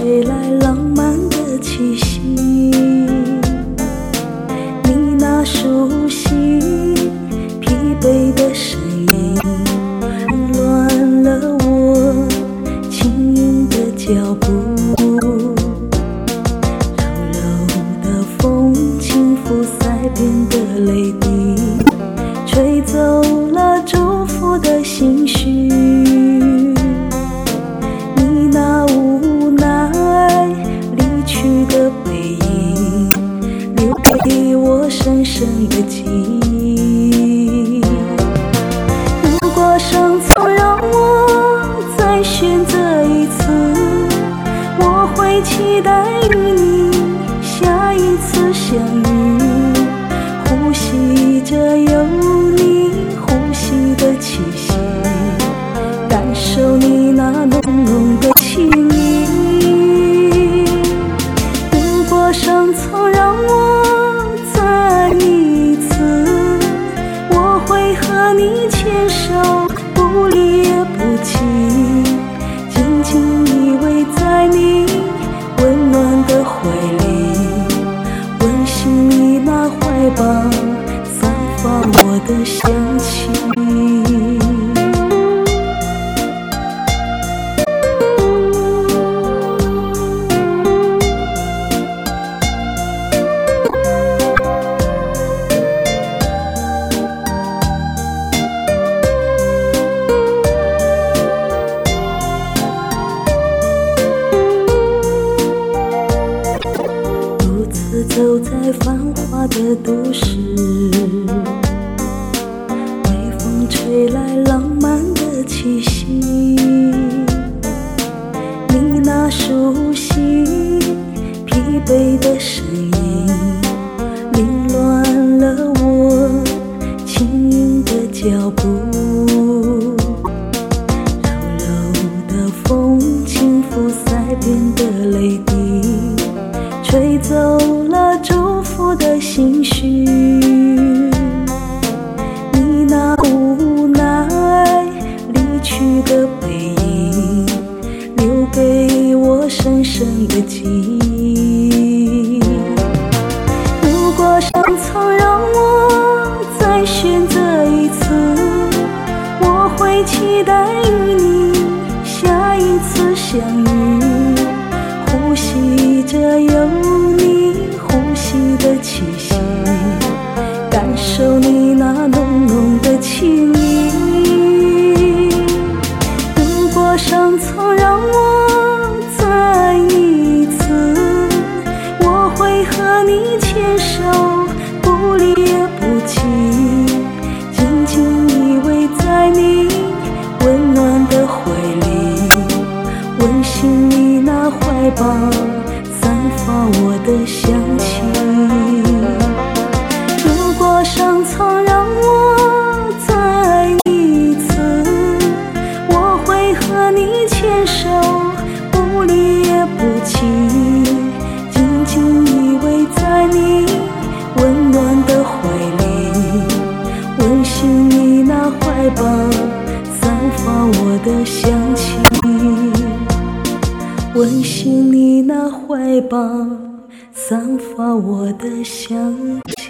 吹来浪漫的气息，你那熟悉疲惫的声音乱了我轻盈的脚步，柔柔的风轻拂腮边的泪滴，吹走了祝福的心绪，你那无奈离去的背影留给我深深的记忆。如果上苍让我再选择一次，我会期待与你下一次相遇，呼吸着有你呼吸的气息，感受你那浓浓的情意。如果上苍让我再爱你一次，我会和你牵手不离也不弃，紧紧依偎在你温暖的怀里，温馨你那怀抱散发我的香气。走在繁华的都市，微风吹来浪漫的气息，你那熟悉疲惫的声音凌乱了我轻盈的脚步，柔柔的风轻拂腮边的泪滴，吹走了祝福的心绪，你那无奈离去的背影留给我深深的记忆。如果上苍让我再选择一次，我会期待与你下一次相遇，呼吸着有你呼吸的气息，感受你那浓浓的情意。如果上苍让我再爱你一次，我会和你牵手不离也不弃，紧紧依偎在你温暖的怀里，温馨你那怀抱散发我的香气。如果上苍让我再爱你一次，我会和你牵手不离也不弃，紧紧依偎在你温暖的怀里，温馨你那怀抱散发我的香气，温馨你那怀抱散发我的香气。